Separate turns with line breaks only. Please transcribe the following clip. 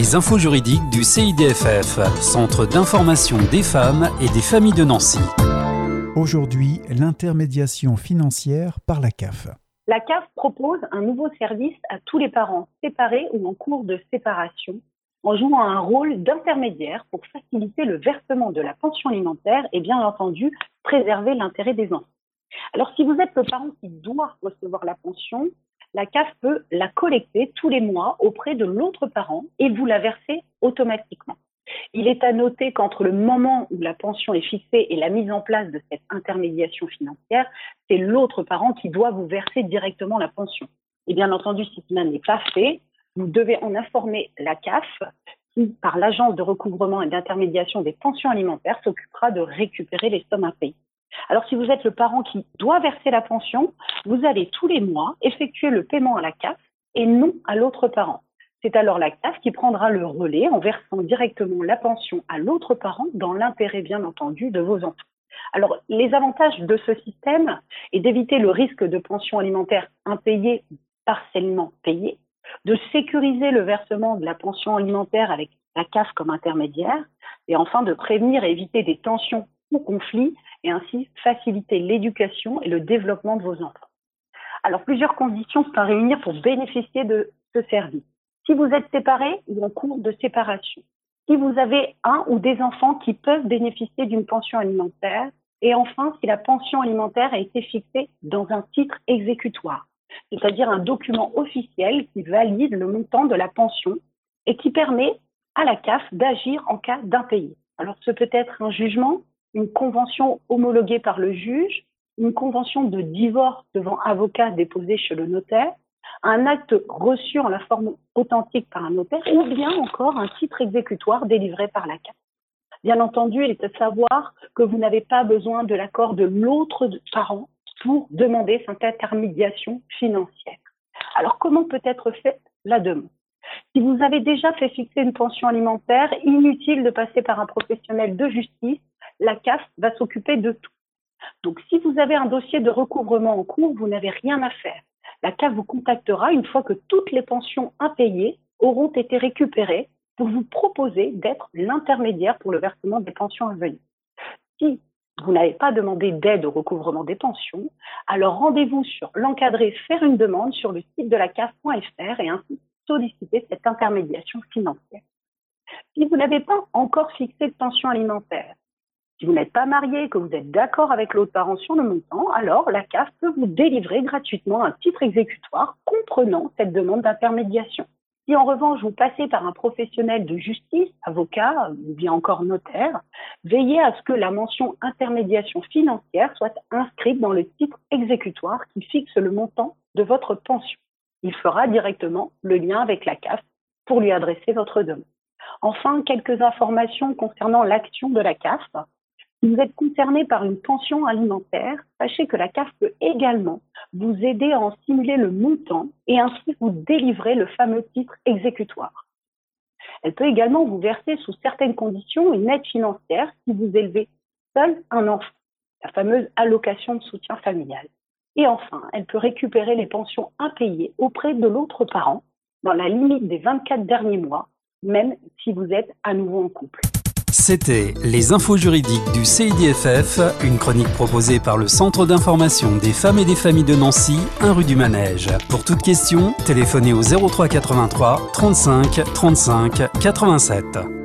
Les infos juridiques du CIDFF, Centre d'information des femmes et des familles de Nancy.
Aujourd'hui, l'intermédiation financière par la CAF.
La CAF propose un nouveau service à tous les parents séparés ou en cours de séparation, en jouant un rôle d'intermédiaire pour faciliter le versement de la pension alimentaire et bien entendu préserver l'intérêt des enfants. Alors si vous êtes le parent qui doit recevoir la pension, la CAF peut la collecter tous les mois auprès de l'autre parent et vous la verser automatiquement. Il est à noter qu'entre le moment où la pension est fixée et la mise en place de cette intermédiation financière, c'est l'autre parent qui doit vous verser directement la pension. Et bien entendu, si cela n'est pas fait, vous devez en informer la CAF qui, par l'Agence de recouvrement et d'intermédiation des pensions alimentaires, s'occupera de récupérer les sommes impayées. Alors, si vous êtes le parent qui doit verser la pension, vous allez tous les mois effectuer le paiement à la CAF et non à l'autre parent. C'est alors la CAF qui prendra le relais en versant directement la pension à l'autre parent dans l'intérêt, bien entendu, de vos enfants. Alors, les avantages de ce système est d'éviter le risque de pension alimentaire impayée ou partiellement payée, de sécuriser le versement de la pension alimentaire avec la CAF comme intermédiaire, et enfin de prévenir et éviter des tensions ou conflits et ainsi faciliter l'éducation et le développement de vos enfants. Alors, plusieurs conditions sont à réunir pour bénéficier de ce service. Si vous êtes séparé ou en cours de séparation, si vous avez un ou des enfants qui peuvent bénéficier d'une pension alimentaire, et enfin, si la pension alimentaire a été fixée dans un titre exécutoire, c'est-à-dire un document officiel qui valide le montant de la pension et qui permet à la CAF d'agir en cas d'impayé. Alors, ce peut être un jugement, une convention homologuée par le juge, une convention de divorce devant avocat déposée chez le notaire, un acte reçu en la forme authentique par un notaire ou bien encore un titre exécutoire délivré par la CAF. Bien entendu, il est à savoir que vous n'avez pas besoin de l'accord de l'autre parent pour demander cette intermédiation financière. Alors, comment peut être faite la demande ? Si vous avez déjà fait fixer une pension alimentaire, inutile de passer par un professionnel de justice, la CAF va s'occuper de tout. Donc, si vous avez un dossier de recouvrement en cours, vous n'avez rien à faire. La CAF vous contactera une fois que toutes les pensions impayées auront été récupérées pour vous proposer d'être l'intermédiaire pour le versement des pensions à venir. Si vous n'avez pas demandé d'aide au recouvrement des pensions, alors rendez-vous sur l'encadré faire une demande sur le site de la CAF.fr et ainsi solliciter cette intermédiation financière. Si vous n'avez pas encore fixé de pension alimentaire, si vous n'êtes pas marié et que vous êtes d'accord avec l'autre parent sur le montant, alors la CAF peut vous délivrer gratuitement un titre exécutoire comprenant cette demande d'intermédiation. Si en revanche vous passez par un professionnel de justice, avocat ou bien encore notaire, veillez à ce que la mention intermédiation financière soit inscrite dans le titre exécutoire qui fixe le montant de votre pension. Il fera directement le lien avec la CAF pour lui adresser votre demande. Enfin, quelques informations concernant l'action de la CAF. Si vous êtes concerné par une pension alimentaire, sachez que la CAF peut également vous aider à en simuler le montant et ainsi vous délivrer le fameux titre exécutoire. Elle peut également vous verser sous certaines conditions une aide financière si vous élevez seul un enfant, la fameuse allocation de soutien familial. Et enfin, elle peut récupérer les pensions impayées auprès de l'autre parent dans la limite des 24 derniers mois, même si vous êtes à nouveau en couple.
C'était les infos juridiques du CIDFF, une chronique proposée par le Centre d'information des femmes et des familles de Nancy, 1 rue du Manège. Pour toute question, téléphonez au 03 83 35 35 87.